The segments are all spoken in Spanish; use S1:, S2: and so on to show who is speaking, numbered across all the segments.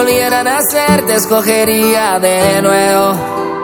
S1: volviera a nacer te escogería de nuevo.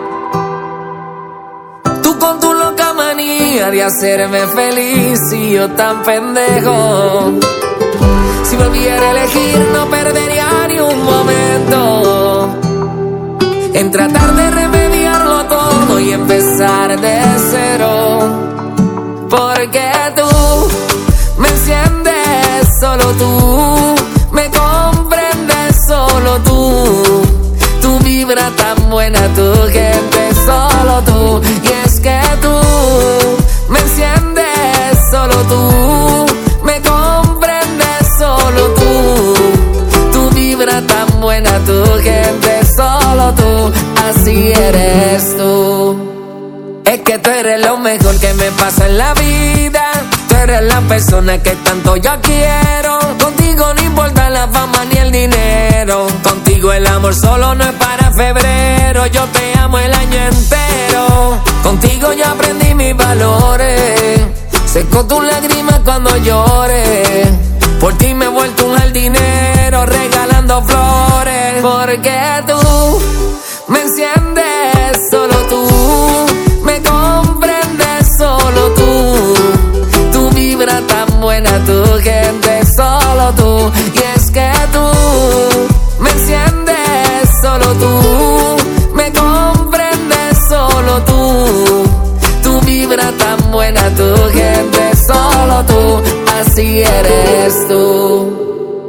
S1: Tú con tu loca manía de hacerme feliz y yo tan pendejo. Si volviera a elegir no perdería ni un momento en tratar de remediarlo todo y empezar de cero. Porque tú me enciendes, solo tú me comprendes, solo tú. Tu vibra tan buena, tu gente, solo tú. Y es que tú me enciendes, solo tú me comprendes, solo tú. Tu vibra tan buena, tu gente, solo tú. Así eres tú. Es que tú eres lo mejor que me pasa en la vida. Tú eres la persona que tanto yo quiero. Contigo no importa la fama ni el dinero. Contigo el amor solo no es para febrero. Yo te amo el año entero. Contigo yo aprendí mis valores. Seco tus lágrimas cuando llores. Por ti me he vuelto un jardinero regalando flores. Porque tú me enciendes, solo tú me comprendes, solo tú. Tu vibra tan buena, tu gente, solo tú. Y es que tú me enciendes, solo tú me comprendes, solo tú. Tu vibra tan buena, tu gente, solo tú. Así eres tú.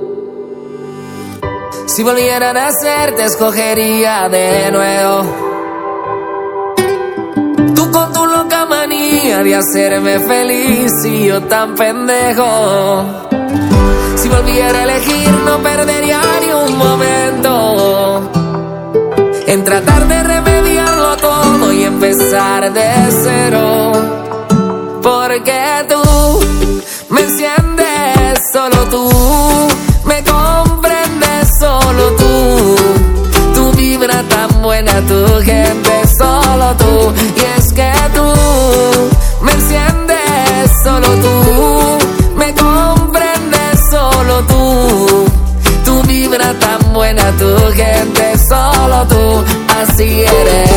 S1: Si volviera a nacer te escogería de nuevo. Tú con tu loca manía de hacerme feliz y yo tan pendejo. Si volviera a elegir no perdería ni un momento en tratar de remediarlo todo y empezar de cero. Porque tú me enciendes, solo tú me comprendes, solo tú. Tu vibra tan buena, tu gente, solo tú. Y es que tú me enciendes, solo tú me comprendes, solo tú. Tu vibra tan buena, tu gente, solo tú. Así eres.